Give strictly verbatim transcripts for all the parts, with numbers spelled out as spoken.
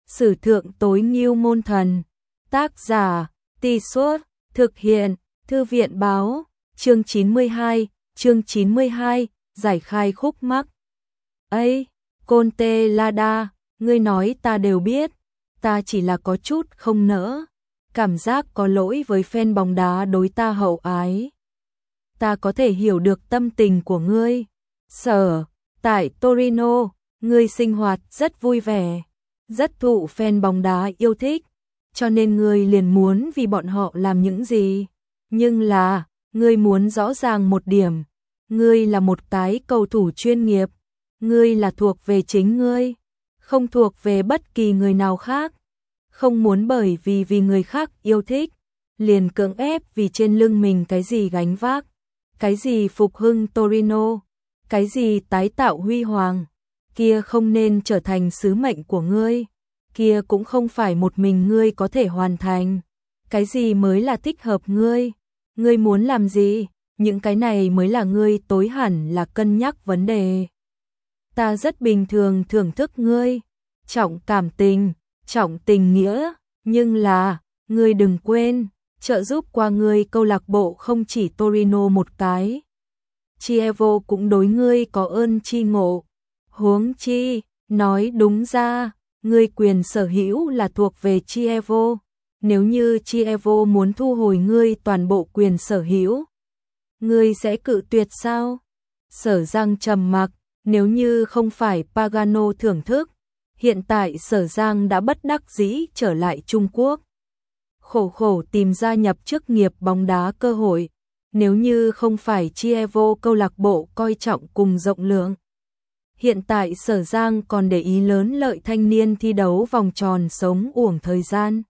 Sử thượng tối ngưu môn thần. Tác giả, Tì Suốt, thực hiện, Thư viện báo, chương chín mươi hai, chương chín mươi hai, giải khai khúc mắc. Ây, Côn Tê La Đa, ngươi nói ta đều biết, ta chỉ là có chút không nỡ, cảm giác có lỗi với fan bóng đá đối ta hậu ái. Ta có thể hiểu được tâm tình của ngươi. Sở, tại Torino, ngươi sinh hoạt rất vui vẻ, rất thụ fan bóng đá yêu thích, cho nên ngươi liền muốn vì bọn họ làm những gì. Nhưng là, ngươi muốn rõ ràng một điểm, ngươi là một cái cầu thủ chuyên nghiệp, ngươi là thuộc về chính ngươi, không thuộc về bất kỳ người nào khác. Không muốn bởi vì vì người khác yêu thích, liền cưỡng ép vì trên lưng mình cái gì gánh vác, cái gì phục hưng Torino, cái gì tái tạo huy hoàng, kia không nên trở thành sứ mệnh của ngươi, kia cũng không phải một mình ngươi có thể hoàn thành. Cái gì mới là thích hợp ngươi, ngươi muốn làm gì, những cái này mới là ngươi tối hẳn là cân nhắc vấn đề. Ta rất bình thường thưởng thức ngươi, trọng cảm tình, trọng tình nghĩa, nhưng là, ngươi đừng quên, trợ giúp qua ngươi câu lạc bộ không chỉ Torino một cái. Chievo cũng đối ngươi có ơn chi ngộ. Huống chi, nói đúng ra, ngươi quyền sở hữu là thuộc về Chievo. Nếu như Chievo muốn thu hồi ngươi toàn bộ quyền sở hữu, ngươi sẽ cự tuyệt sao? Sở Giang trầm mặc, nếu như không phải Pagano thưởng thức, hiện tại Sở Giang đã bất đắc dĩ trở lại Trung Quốc. Khổ khổ tìm gia nhập chức nghiệp bóng đá cơ hội, nếu như không phải Chievo câu lạc bộ coi trọng cùng rộng lượng. Hiện tại Sở Giang còn để ý lớn lợi thanh niên thi đấu vòng tròn sống uổng thời gian.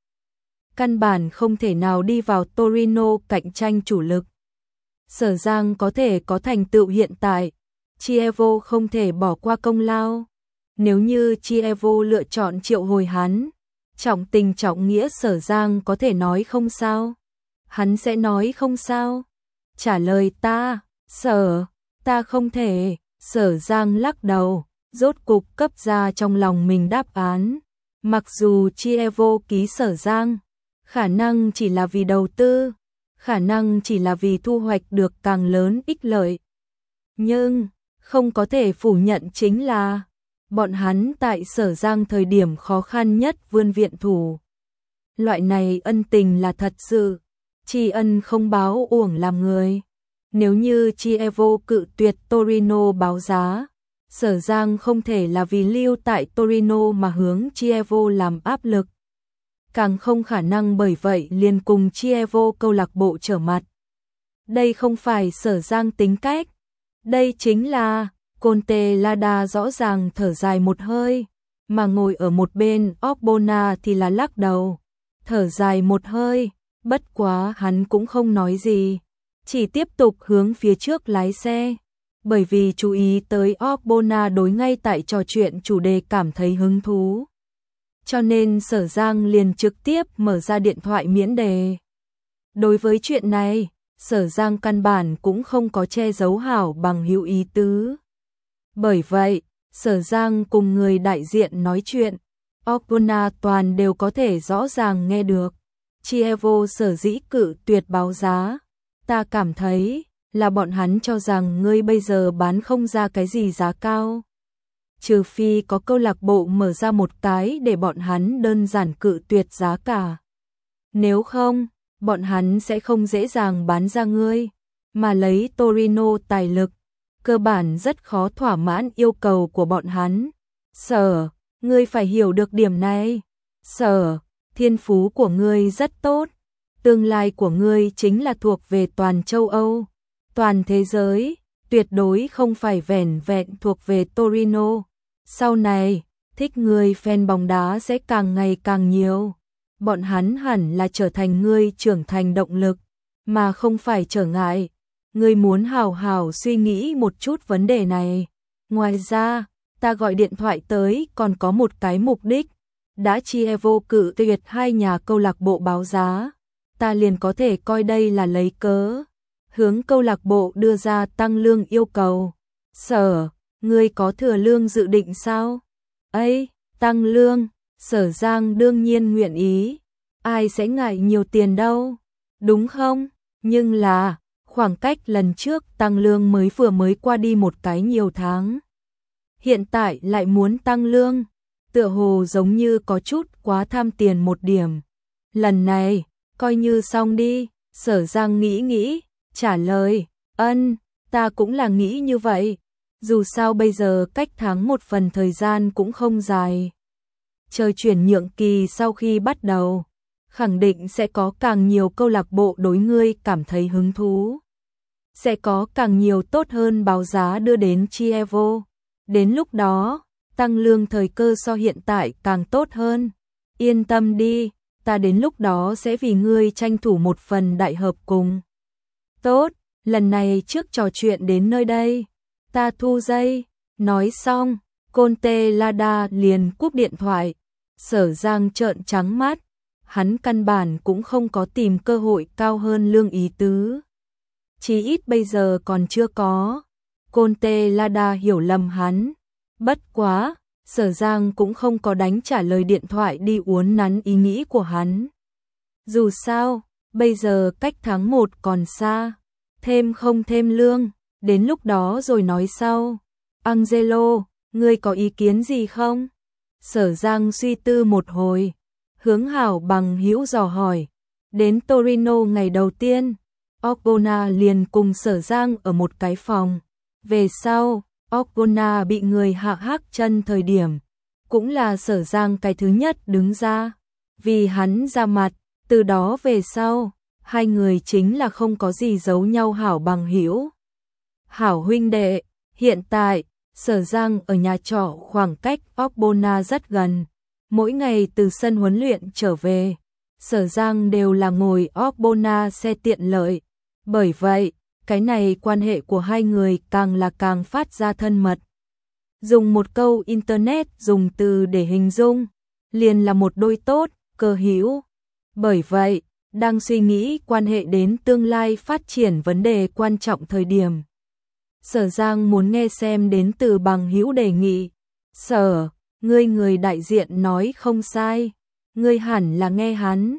Căn bản không thể nào đi vào Torino cạnh tranh chủ lực. Sở Giang có thể có thành tựu hiện tại, Chievo không thể bỏ qua công lao. Nếu như Chievo lựa chọn triệu hồi hắn, trọng tình trọng nghĩa Sở Giang có thể nói không sao. Hắn sẽ nói không sao. Trả lời ta, Sở, ta không thể. Sở Giang lắc đầu, rốt cục cấp ra trong lòng mình đáp án. Mặc dù Chievo ký Sở Giang, khả năng chỉ là vì đầu tư, khả năng chỉ là vì thu hoạch được càng lớn ích lợi. Nhưng, không có thể phủ nhận chính là, bọn hắn tại Sở Giang thời điểm khó khăn nhất vươn viện thủ. Loại này ân tình là thật sự, tri ân không báo uổng làm người. Nếu như Chievo cự tuyệt Torino báo giá, Sở Giang không thể là vì lưu tại Torino mà hướng Chievo làm áp lực. Càng không khả năng bởi vậy liền cùng Chievo câu lạc bộ trở mặt. Đây không phải Sở Giang tính cách. Đây chính là, Conte Lada rõ ràng thở dài một hơi, mà ngồi ở một bên Ogbonna thì là lắc đầu. Thở dài một hơi, bất quá hắn cũng không nói gì, chỉ tiếp tục hướng phía trước lái xe. Bởi vì chú ý tới Ogbonna đối ngay tại trò chuyện chủ đề cảm thấy hứng thú. Cho nên Sở Giang liền trực tiếp mở ra điện thoại miễn đề. Đối với chuyện này, Sở Giang căn bản cũng không có che giấu hảo bằng hữu ý tứ. Bởi vậy, Sở Giang cùng người đại diện nói chuyện, Ogbonna toàn đều có thể rõ ràng nghe được. Chievo sở dĩ cự tuyệt báo giá, ta cảm thấy là bọn hắn cho rằng ngươi bây giờ bán không ra cái gì giá cao. Trừ phi có câu lạc bộ mở ra một cái để bọn hắn đơn giản cự tuyệt giá cả. Nếu không, bọn hắn sẽ không dễ dàng bán ra ngươi, mà lấy Torino tài lực, cơ bản rất khó thỏa mãn yêu cầu của bọn hắn. Sở, ngươi phải hiểu được điểm này. Sở, thiên phú của ngươi rất tốt, tương lai của ngươi chính là thuộc về toàn châu Âu, toàn thế giới, tuyệt đối không phải vẻn vẹn thuộc về Torino. Sau này, thích ngươi fan bóng đá sẽ càng ngày càng nhiều. Bọn hắn hẳn là trở thành ngươi trưởng thành động lực, mà không phải trở ngại. Ngươi muốn hào hào suy nghĩ một chút vấn đề này. Ngoài ra, ta gọi điện thoại tới còn có một cái mục đích. Đã Chievo cự tuyệt hai nhà câu lạc bộ báo giá, ta liền có thể coi đây là lấy cớ, hướng câu lạc bộ đưa ra tăng lương yêu cầu. Sở, ngươi có thừa lương dự định sao? Ây, tăng lương, Sở Giang đương nhiên nguyện ý, ai sẽ ngại nhiều tiền đâu, đúng không? Nhưng là, khoảng cách lần trước tăng lương mới vừa mới qua đi một cái nhiều tháng. Hiện tại lại muốn tăng lương, tựa hồ giống như có chút quá tham tiền một điểm. Lần này, coi như xong đi, Sở Giang nghĩ nghĩ, trả lời, ân, ta cũng là nghĩ như vậy. Dù sao bây giờ cách tháng một phần thời gian cũng không dài. Chờ chuyển nhượng kỳ sau khi bắt đầu, khẳng định sẽ có càng nhiều câu lạc bộ đối ngươi cảm thấy hứng thú. Sẽ có càng nhiều tốt hơn báo giá đưa đến Chievo. Đến lúc đó, tăng lương thời cơ so hiện tại càng tốt hơn. Yên tâm đi, ta đến lúc đó sẽ vì ngươi tranh thủ một phần đại hợp cùng. Tốt, lần này trước trò chuyện đến nơi đây, ta thu dây. Nói xong, Conte Lada liền cúp điện thoại. Sở Giang trợn trắng mắt, hắn căn bản cũng không có tìm cơ hội cao hơn lương ý tứ. Chí ít bây giờ còn chưa có. Conte Lada hiểu lầm hắn. Bất quá, Sở Giang cũng không có đánh trả lời điện thoại đi uốn nắn ý nghĩ của hắn. Dù sao, bây giờ cách tháng một còn xa, thêm không thêm lương, đến lúc đó rồi nói sau. Angelo, ngươi có ý kiến gì không? Sở Giang suy tư một hồi, hướng Hảo Bằng Hữu dò hỏi. Đến Torino ngày đầu tiên, Orgona liền cùng Sở Giang ở một cái phòng. Về sau, Orgona bị người hạ hắc chân thời điểm, cũng là Sở Giang cái thứ nhất đứng ra. Vì hắn ra mặt, từ đó về sau, hai người chính là không có gì giấu nhau hảo bằng hữu. Hảo huynh đệ, hiện tại, Sở Giang ở nhà trọ khoảng cách Orgona rất gần. Mỗi ngày từ sân huấn luyện trở về, Sở Giang đều là ngồi Orgona xe tiện lợi. Bởi vậy, cái này quan hệ của hai người càng là càng phát ra thân mật. Dùng một câu internet dùng từ để hình dung, liền là một đôi tốt, cơ hữu. Bởi vậy, đang suy nghĩ quan hệ đến tương lai phát triển vấn đề quan trọng thời điểm. Sở Giang muốn nghe xem đến từ bằng hữu đề nghị. Sở, ngươi người đại diện nói không sai, ngươi hẳn là nghe hắn.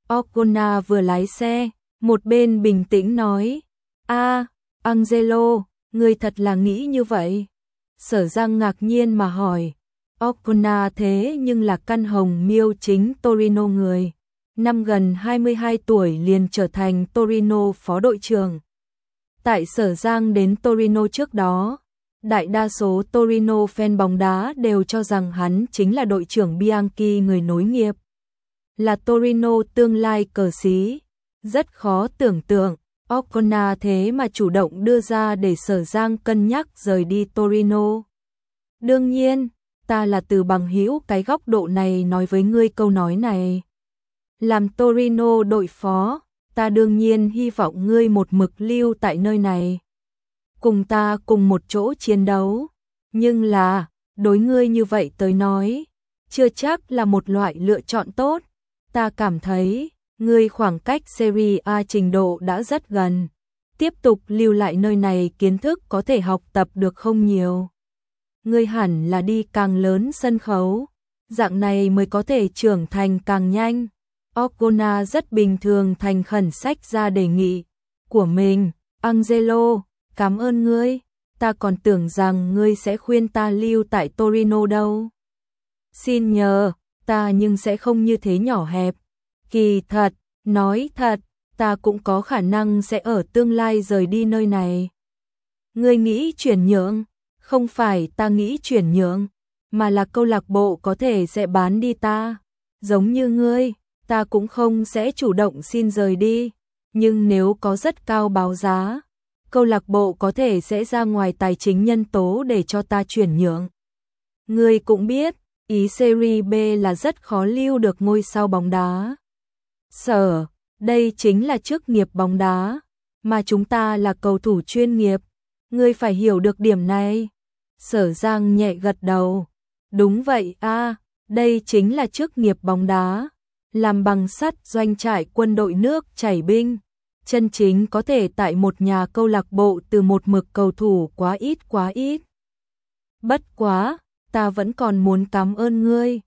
Orgona vừa lái xe, một bên bình tĩnh nói. A, Angelo, ngươi thật là nghĩ như vậy? Sở Giang ngạc nhiên mà hỏi. Orgona thế nhưng là căn hồng miêu chính Torino người. Năm gần hai mươi hai tuổi liền trở thành Torino phó đội trưởng. Tại Sở Giang đến Torino trước đó, đại đa số Torino fan bóng đá đều cho rằng hắn chính là đội trưởng Bianchi người nối nghiệp. Là Torino tương lai cờ xí. Rất khó tưởng tượng, Orgona thế mà chủ động đưa ra để Sở Giang cân nhắc rời đi Torino. Đương nhiên, ta là từ bằng hữu cái góc độ này nói với ngươi câu nói này. Làm Torino đội phó, ta đương nhiên hy vọng ngươi một mực lưu tại nơi này. Cùng ta cùng một chỗ chiến đấu. Nhưng là, đối ngươi như vậy tới nói, chưa chắc là một loại lựa chọn tốt. Ta cảm thấy, ngươi khoảng cách Serie A trình độ đã rất gần. Tiếp tục lưu lại nơi này kiến thức có thể học tập được không nhiều. Ngươi hẳn là đi càng lớn sân khấu, dạng này mới có thể trưởng thành càng nhanh. Orgona rất bình thường thành khẩn sách ra đề nghị của mình. Angelo, cảm ơn ngươi, ta còn tưởng rằng ngươi sẽ khuyên ta lưu tại Torino đâu. Xin nhờ, ta nhưng sẽ không như thế nhỏ hẹp. Kỳ thật, nói thật, ta cũng có khả năng sẽ ở tương lai rời đi nơi này. Ngươi nghĩ chuyển nhượng, không phải ta nghĩ chuyển nhượng, mà là câu lạc bộ có thể sẽ bán đi ta. Giống như ngươi, ta cũng không sẽ chủ động xin rời đi, nhưng nếu có rất cao báo giá, câu lạc bộ có thể sẽ ra ngoài tài chính nhân tố để cho ta chuyển nhượng. Ngươi cũng biết, ý Serie B là rất khó lưu được ngôi sao bóng đá. Sở, đây chính là chức nghiệp bóng đá, mà chúng ta là cầu thủ chuyên nghiệp, ngươi phải hiểu được điểm này. Sở Giang nhẹ gật đầu. Đúng vậy a, đây chính là chức nghiệp bóng đá, làm bằng sắt doanh trại quân đội nước chảy binh, chân chính có thể tại một nhà câu lạc bộ từ một mực cầu thủ quá ít quá ít. Bất quá, ta vẫn còn muốn cảm ơn ngươi.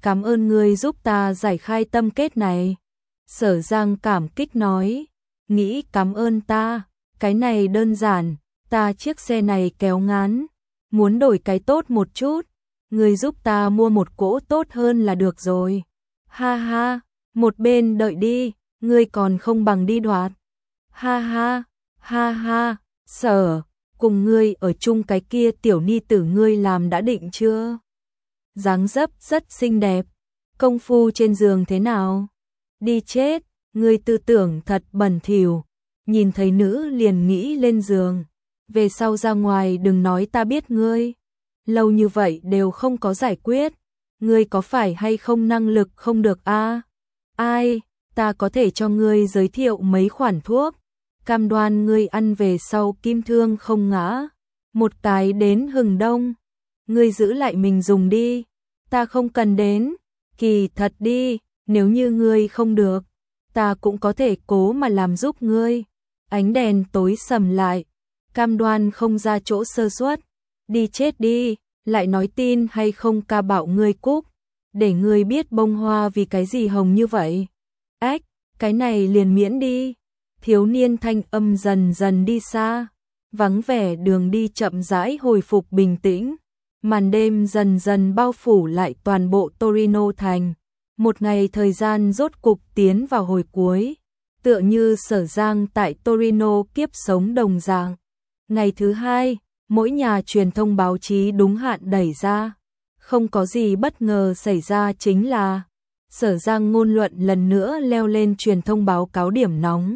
cảm ơn ngươi giúp ta giải khai tâm kết này. Sở Giang cảm kích nói, nghĩ cảm ơn ta, cái này đơn giản, ta chiếc xe này kéo ngán, muốn đổi cái tốt một chút, ngươi giúp ta mua một cỗ tốt hơn là được rồi. Ha ha, một bên đợi đi, ngươi còn không bằng đi đoạt. Ha ha, ha ha, Sở, cùng ngươi ở chung cái kia tiểu ni tử ngươi làm đã định chưa? Dáng dấp rất xinh đẹp, công phu trên giường thế nào? Đi chết, ngươi tư tưởng thật bẩn thỉu, nhìn thấy nữ liền nghĩ lên giường, về sau ra ngoài đừng nói ta biết ngươi. Lâu như vậy đều không có giải quyết, ngươi có phải hay không năng lực không được a? À? Ai, ta có thể cho ngươi giới thiệu mấy khoản thuốc, cam đoan ngươi ăn về sau kim thương không ngã. Một cái đến hừng đông, ngươi giữ lại mình dùng đi, ta không cần đến, kỳ thật đi, nếu như ngươi không được, ta cũng có thể cố mà làm giúp ngươi. Ánh đèn tối sầm lại, cam đoan không ra chỗ sơ suất, đi chết đi, lại nói tin hay không ca bảo ngươi cúc, để ngươi biết bông hoa vì cái gì hồng như vậy. Ách, cái này liền miễn đi. Thiếu niên thanh âm dần dần đi xa, vắng vẻ đường đi chậm rãi hồi phục bình tĩnh, màn đêm dần dần bao phủ lại toàn bộ Torino thành. Một ngày thời gian rốt cục tiến vào hồi cuối, tựa như Sở Giang tại Torino kiếp sống đồng dạng. Ngày thứ hai, mỗi nhà truyền thông báo chí đúng hạn đẩy ra, không có gì bất ngờ xảy ra chính là Sở Giang ngôn luận lần nữa leo lên truyền thông báo cáo điểm nóng.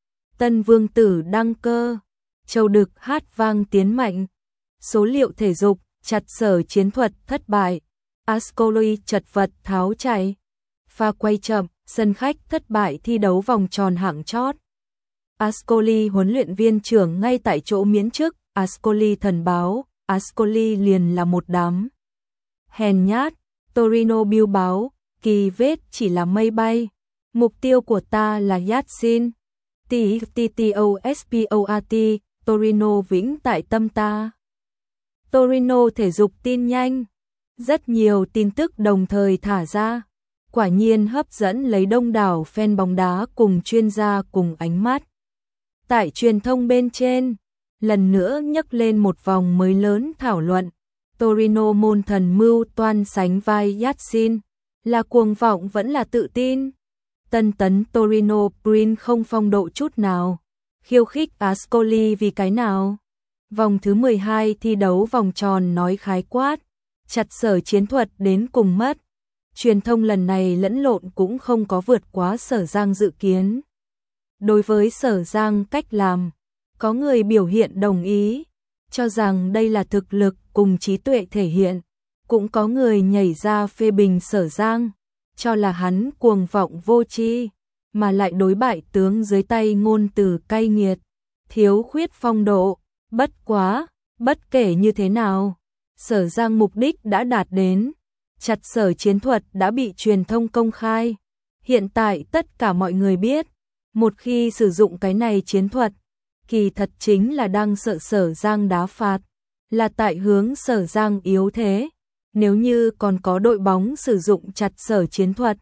Tân vương tử đăng cơ, châu đực hát vang tiến mạnh, số liệu thể dục, chặt sở chiến thuật thất bại, Ascoli chật vật tháo chạy, pha quay chậm, sân khách thất bại thi đấu vòng tròn hạng chót. Ascoli huấn luyện viên trưởng ngay tại chỗ miễn chức, Ascoli thần báo, Ascoli liền là một đám hèn nhát. Torino biêu báo, kỳ vết chỉ là mây bay, mục tiêu của ta là Yatsin. Ttosport, Torino vĩnh tại tâm ta. Torino thể dục tin nhanh, rất nhiều tin tức đồng thời thả ra, quả nhiên hấp dẫn lấy đông đảo fan bóng đá cùng chuyên gia cùng ánh mắt. Tại truyền thông bên trên, lần nữa nhấc lên một vòng mới lớn thảo luận, Torino môn thần mưu toan sánh vai Yatsin, là cuồng vọng vẫn là tự tin. Tân tấn Torino Prin không phong độ chút nào, khiêu khích Ascoli vì cái nào? Vòng thứ mười hai thi đấu vòng tròn nói khái quát, chặt sở chiến thuật đến cùng mất. Truyền thông lần này lẫn lộn cũng không có vượt quá Sở Giang dự kiến. Đối với Sở Giang cách làm, có người biểu hiện đồng ý, cho rằng đây là thực lực cùng trí tuệ thể hiện, cũng có người nhảy ra phê bình Sở Giang, cho là hắn cuồng vọng vô tri, mà lại đối bại tướng dưới tay ngôn từ cay nghiệt, thiếu khuyết phong độ. Bất quá, bất kể như thế nào, Sở Giang mục đích đã đạt đến, chặt sở chiến thuật đã bị truyền thông công khai. Hiện tại tất cả mọi người biết, một khi sử dụng cái này chiến thuật, kỳ thật chính là đang sợ Sở Giang đá phạt, là tại hướng Sở Giang yếu thế. Nếu như còn có đội bóng sử dụng chặt sở chiến thuật,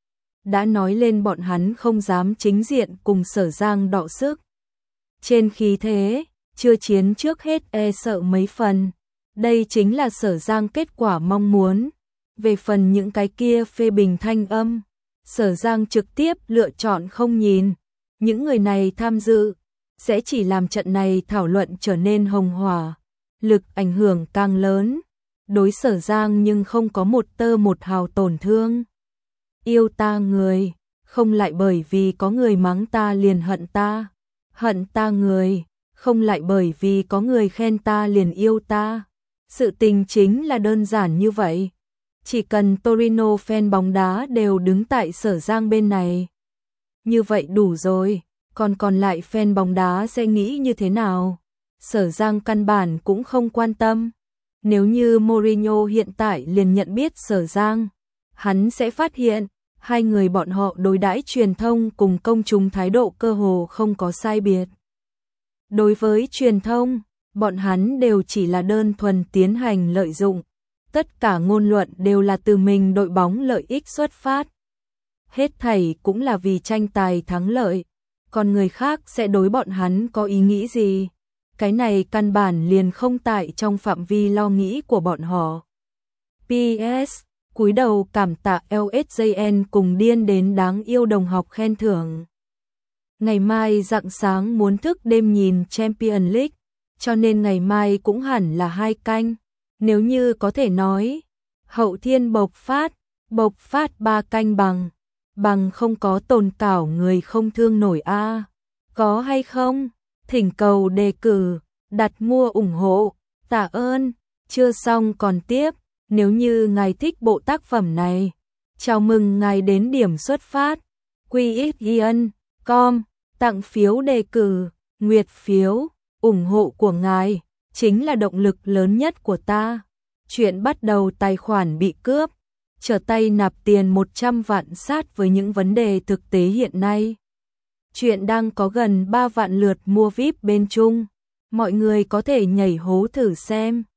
đã nói lên bọn hắn không dám chính diện cùng Sở Giang đọ sức. Trên khí thế, chưa chiến trước hết e sợ mấy phần. Đây chính là Sở Giang kết quả mong muốn. Về phần những cái kia phê bình thanh âm, Sở Giang trực tiếp lựa chọn không nhìn. Những người này tham dự, sẽ chỉ làm trận này thảo luận trở nên hồng hỏa, lực ảnh hưởng càng lớn. Đối Sở Giang nhưng không có một tơ một hào tổn thương. Yêu ta người, không lại bởi vì có người mắng ta liền hận ta. Hận ta người, không lại bởi vì có người khen ta liền yêu ta. Sự tình chính là đơn giản như vậy. Chỉ cần Torino fan bóng đá đều đứng tại Sở Giang bên này, như vậy đủ rồi. Còn còn lại fan bóng đá sẽ nghĩ như thế nào? Sở Giang căn bản cũng không quan tâm. Nếu như Mourinho hiện tại liền nhận biết Sở Giang, hắn sẽ phát hiện, hai người bọn họ đối đãi truyền thông cùng công chúng thái độ cơ hồ không có sai biệt. Đối với truyền thông, bọn hắn đều chỉ là đơn thuần tiến hành lợi dụng, Tất cả ngôn luận đều là từ mình đội bóng lợi ích xuất phát. Hết thảy cũng là vì tranh tài thắng lợi, còn người khác sẽ đối bọn hắn có ý nghĩ gì? Cái này căn bản liền không tại trong phạm vi lo nghĩ của bọn họ. pê ét Cúi đầu cảm tạ lờ ét gi en cùng điên đến đáng yêu đồng học khen thưởng. Ngày mai rạng sáng muốn thức đêm nhìn Champions League, cho nên ngày mai cũng hẳn là hai canh. Nếu như có thể nói, hậu thiên bộc phát, bộc phát ba canh bằng, bằng không có tồn cảo người không thương nổi a. Có hay không? Thỉnh cầu đề cử, đặt mua ủng hộ, tạ ơn, chưa xong còn tiếp. Nếu như ngài thích bộ tác phẩm này, chào mừng ngài đến điểm xuất phát quy ích yên chấm com, tặng phiếu đề cử, nguyệt phiếu, ủng hộ của ngài chính là động lực lớn nhất của ta. Chuyện bắt đầu tài khoản bị cướp, trở tay nạp tiền một trăm vạn sát với những vấn đề thực tế hiện nay. Chuyện đang có gần ba vạn lượt mua víp bên Trung, mọi người có thể nhảy hố thử xem.